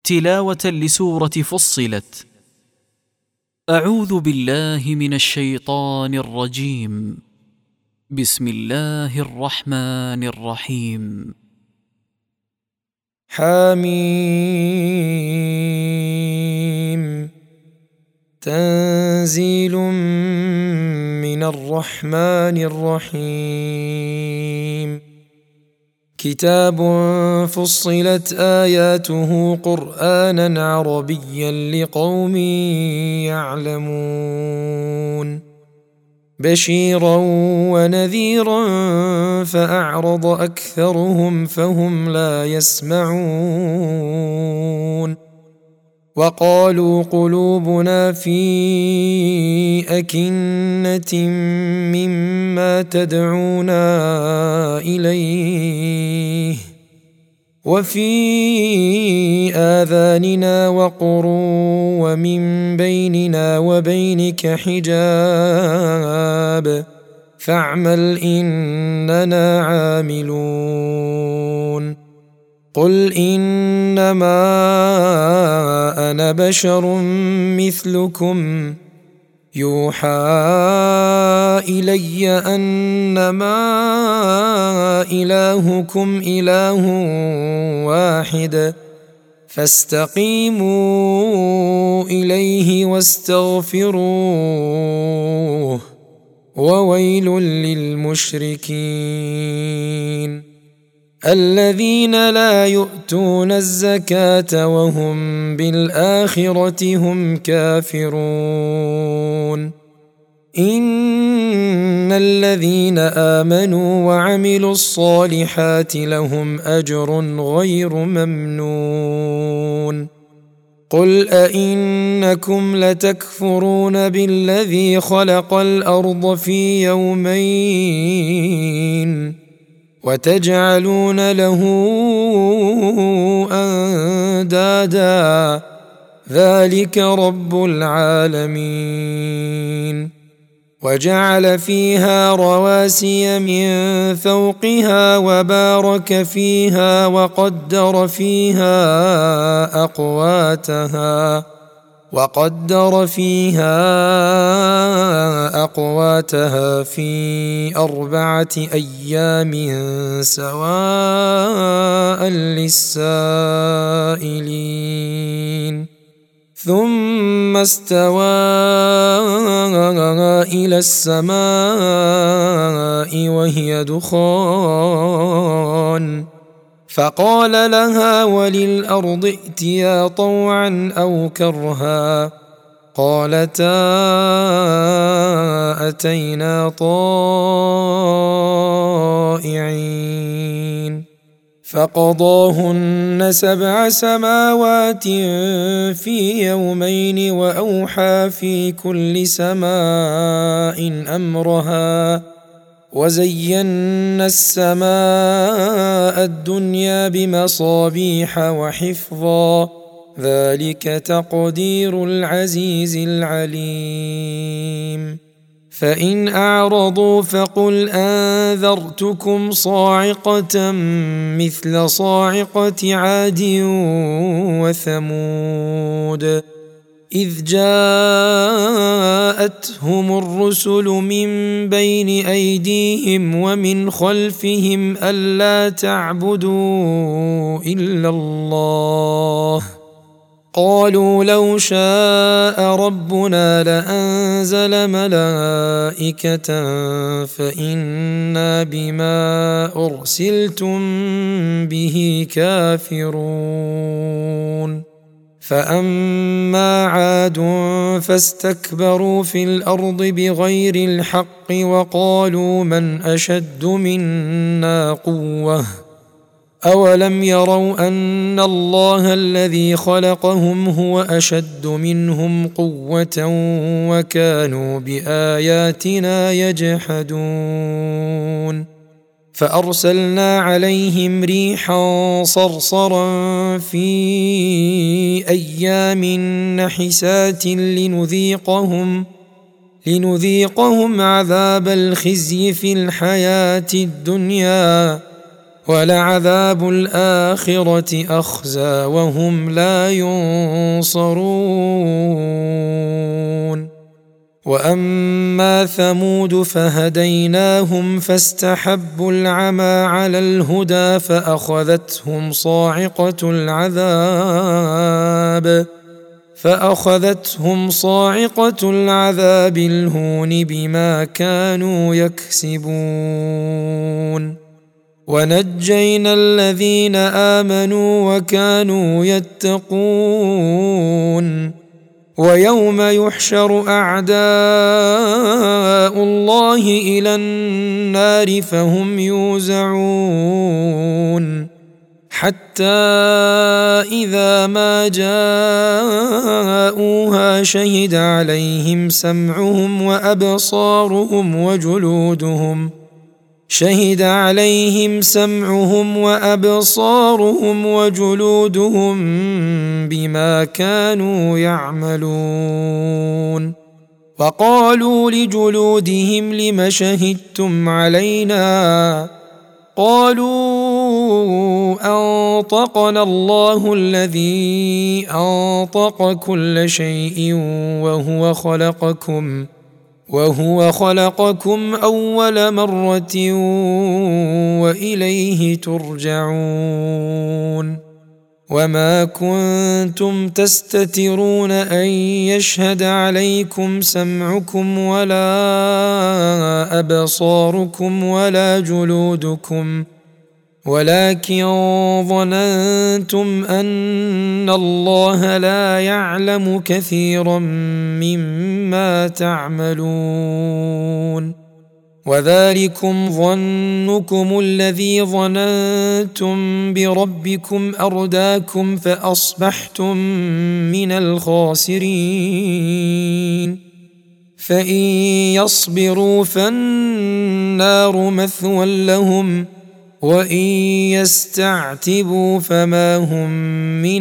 تلاوة لسورة فصلت. أعوذ بالله من الشيطان الرجيم. بسم الله الرحمن الرحيم. حميم. تنزيل من الرحمن الرحيم. كتاب فصلت آياته قرآنا عربيا لقوم يعلمون. بشيرا ونذيرا فأعرض أكثرهم فهم لا يسمعون. وقالوا قلوبنا في أكنة مما تدعونا إليه وفي آذاننا وقر ومن بيننا وبينك حجاب فاعمل إننا عاملون. قل إنما أنا بشر مثلكم يوحى إلي أنما إلهكم إله واحد فاستقيموا إليه واستغفروه وويل للمشركين الذين لا يؤتون الزكاة وهم بالآخرة هم كافرون. إن الذين آمنوا وعملوا الصالحات لهم أجر غير ممنون. قل أئنكم لتكفرون بالذي خلق الأرض في يومين وتجعلون له أندادا ذلك رب العالمين. وجعل فيها رواسي من فوقها وبارك فيها وقدر فيها أقواتها في 4 أيام سواء للسائلين. ثم استوى إلى السماء وهي دخان فقال لها وللأرض ائتيا طوعا أو كرها قالتا أتينا طائعين. فقضاهن 7 سماوات في يومين وأوحى في كل سماء أمرها وزينا السماء الدنيا بمصابيح وحفظا ذلك تقدير العزيز العليم. فإن أعرضوا فقل أنذرتكم صاعقة مثل صاعقة عاد وثمود إذ جاءتهم الرسل من بين أيديهم ومن خلفهم ألا تعبدوا إلا الله قالوا لو شاء ربنا لأنزل ملائكة فإنا بما أرسلتم به كافرون. فأما عاد فاستكبروا في الأرض بغير الحق وقالوا من أشد منا قوة أولم يروا أن الله الذي خلقهم هو أشد منهم قوة وكانوا بآياتنا يجحدون. فأرسلنا عليهم ريحا صرصرا في أيام نحسات لنذيقهم عذاب الخزي في الحياة الدنيا ولعذاب الآخرة أخزى وهم لا ينصرون. وأما ثمود فهديناهم فاستحبوا العمى على الهدى فأخذتهم صاعقة العذاب الهون بما كانوا يكسبون. ونجينا الذين آمنوا وكانوا يتقون. ويوم يحشر أعداء الله إلى النار فهم يوزعون حتى إذا ما جاءوها شهد عليهم سمعهم وأبصارهم وجلودهم بما كانوا يعملون. وقالوا لجلودهم لم شهدتم علينا؟ قالوا أنطقنا الله الذي أنطق كل شيء وهو خلقكم أول مرة وإليه ترجعون. وما كنتم تستترون أن يشهد عليكم سمعكم ولا أبصاركم ولا جلودكم ولكن ظننتم أن الله لا يعلم كثيرا مما تعملون. وذلكم ظنكم الذي ظننتم بربكم أرداكم فأصبحتم من الخاسرين. فإن يصبروا فالنار مثوى لهم وإن يستعتبوا فما هم من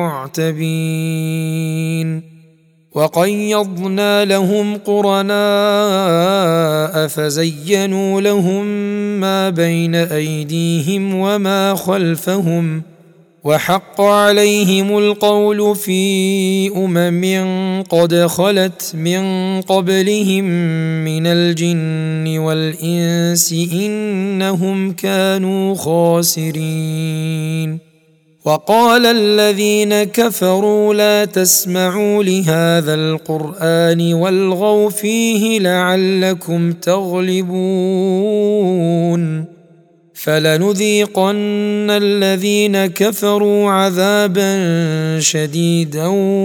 المعتبين. وقيضنا لهم قرناء فزينوا لهم ما بين أيديهم وما خلفهم وحق عليهم القول في قد خلت من قبلهم من الجن والإنس إنهم كانوا خاسرين. وقال الذين كفروا لا تسمعوا لهذا القرآن والغوا فيه لعلكم تغلبون. فلنذيقن الذين كفروا عذابا شديدا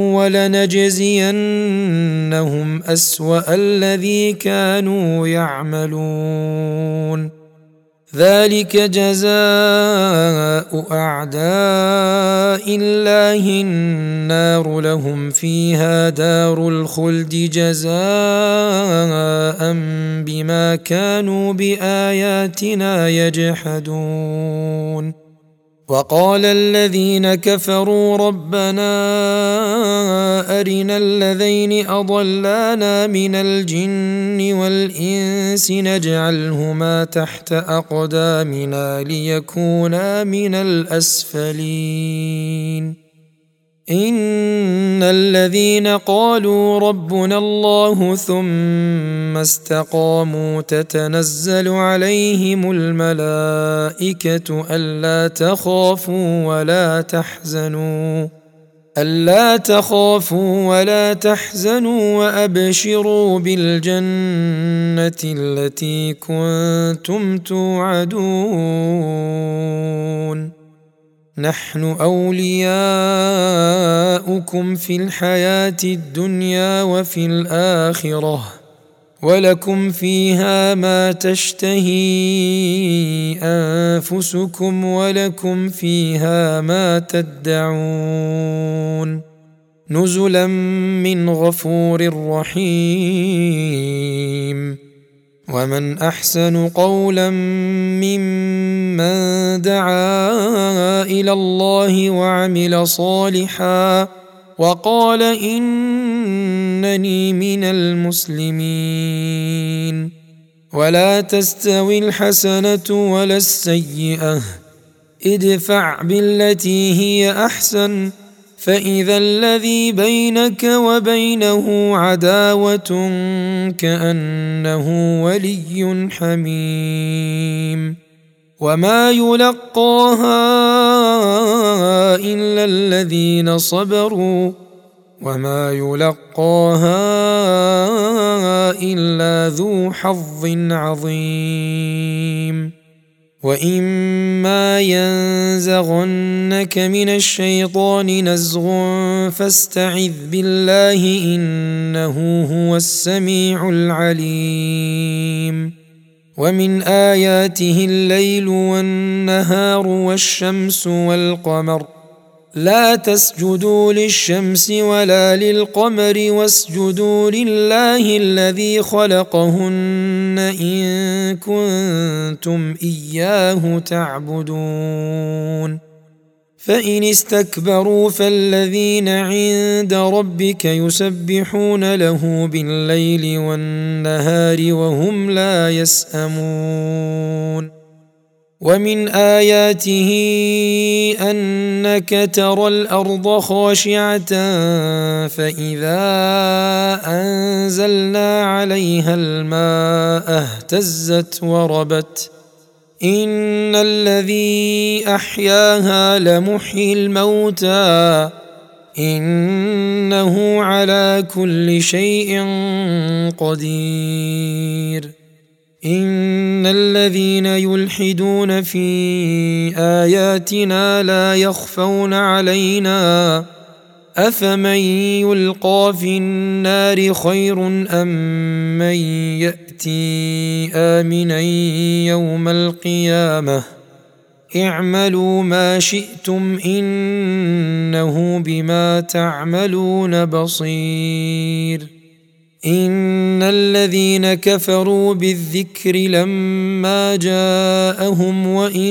ولنجزينهم أسوأ الذي كانوا يعملون. ذلك جزاء أعداء الله النار لهم فيها دار الخلد جزاء بما كانوا بآياتنا يجحدون. وقال الذين كفروا ربنا أرنا الذين أضلانا من الجن والإنس نجعلهما تحت أقدامنا ليكونا من الأسفلين. إن الذين قالوا ربنا الله ثم استقاموا تتنزل عليهم الملائكة ألا تخافوا ولا تحزنوا وأبشروا بالجنة التي كنتم توعدون. نحن أولياؤكم في الحياة الدنيا وفي الآخرة ولكم فيها ما تشتهي أنفسكم ولكم فيها ما تدعون. نزلا من غفور رحيم. ومن أحسن قولا ممن دعا إلى الله وعمل صالحا وقال إنني من المسلمين. ولا تستوي الحسنة ولا السيئة ادفع بالتي هي أحسن فإذا الذي بينك وبينه عداوة كأنه ولي حميم وما يلقاها إلا الذين صبروا وما يلقاها إلا ذو حظ عظيم وإما ينزغنك من الشيطان نزغ فاستعذ بالله إنه هو السميع العليم ومن آياته الليل والنهار والشمس والقمر لا تسجدوا للشمس ولا للقمر واسجدوا لله الذي خلقهن إن كنتم إياه تعبدون فإن استكبروا فالذين عند ربك يسبحون له بالليل والنهار وهم لا يسأمون ومن آياته أنك ترى الأرض خاشعة فإذا أنزلنا عليها الماء اهتزت وربت إن الذي أحياها لمحيي الموتى إنه على كل شيء قدير إن الذين يلحدون في آياتنا لا يخفون علينا أفمن يلقى في النار خير أم من يأتي آمنا يوم القيامة اعملوا ما شئتم إنه بما تعملون بصير إن الذين كفروا بالذكر لما جاءهم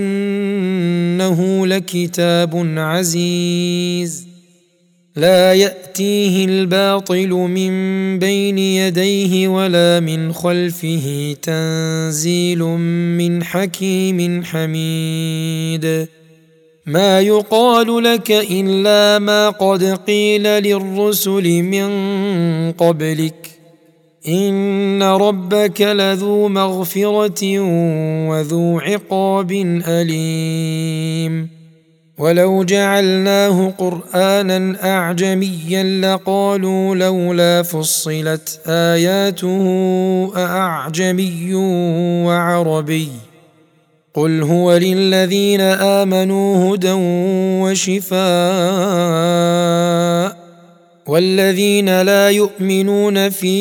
وإنه لكتاب عزيز لا يأتيه الباطل من بين يديه ولا من خلفه تنزيل من حكيم حميد ما يقال لك إلا ما قد قيل للرسل من قبلك إن ربك لذو مغفرة وذو عقاب أليم ولو جعلناه قرآنا أعجميا لقالوا لولا فصلت آياته أأعجمي وعربي قل هو للذين آمنوا هدى وشفاء والذين لا يؤمنون في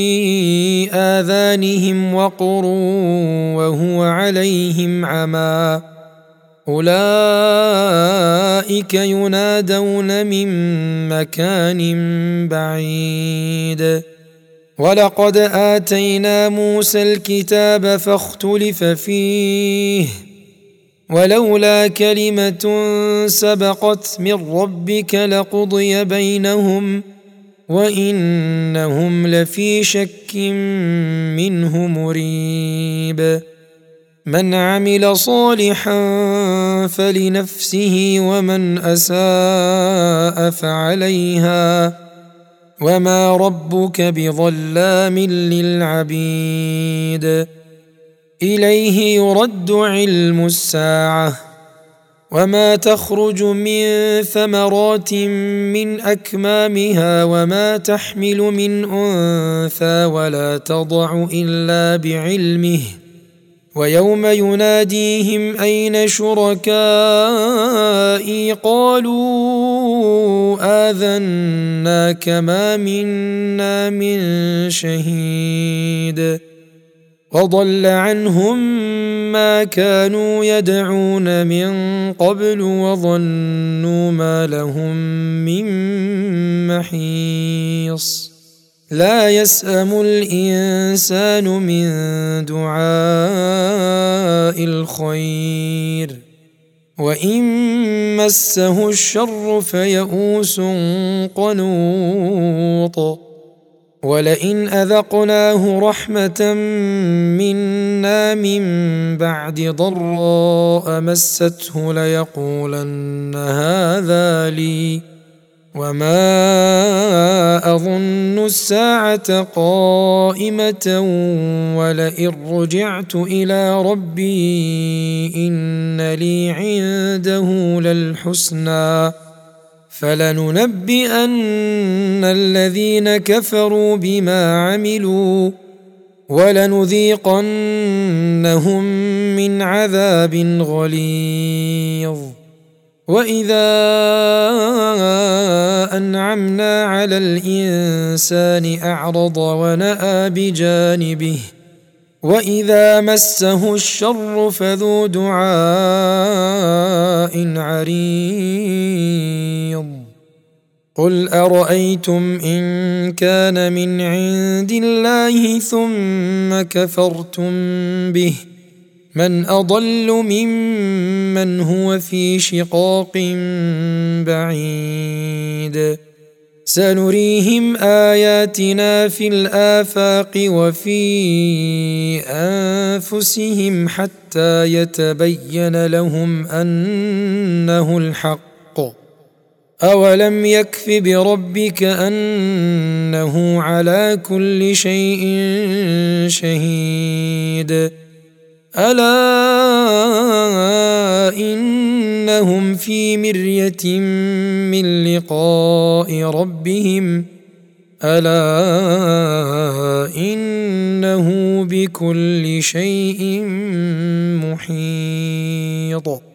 آذانهم وقر وهو عليهم عمى أولئك ينادون من مكان بعيد ولقد آتينا موسى الكتاب فاختلف فيه ولولا كلمة سبقت من ربك لقضي بينهم وإنهم لفي شك منه مريب من عمل صالحا فلنفسه ومن أساء فعليها وما ربك بظلام للعبيد إليه يرد علم الساعة وما تخرج من ثمرات من أكمامها وما تحمل من أنثى ولا تضع إلا بعلمه ويوم يناديهم أين شركائي قالوا آذناك ما منا من شهيد وضل عنهم ما كانوا يدعون من قبل وظنوا ما لهم من محيص لا يسأم الإنسان من دعاء الخير وإن مسه الشر فيئوس قنوط ولئن أذقناه رحمة منا من بعد ضراء مسته ليقولن هذا لي وما أظن الساعة قائمة ولئن رجعت إلى ربي إن لي عنده للحسنى فلننبئن الذين كفروا بما عملوا ولنذيقنهم من عذاب غليظ وإذا أنعمنا على الإنسان أعرض ونأى بجانبه وإذا مسه الشر فذو دعاء عريض قل أرأيتم إن كان من عند الله ثم كفرتم به من أضل ممن هو في شقاق بعيد سنريهم آياتنا في الآفاق وفي أنفسهم حتى يتبين لهم أنه الحق أولم يكف بربك أنه على كل شيء شهيد ألا إنهم في مرية من لقاء ربهم ألا إنه بكل شيء محيط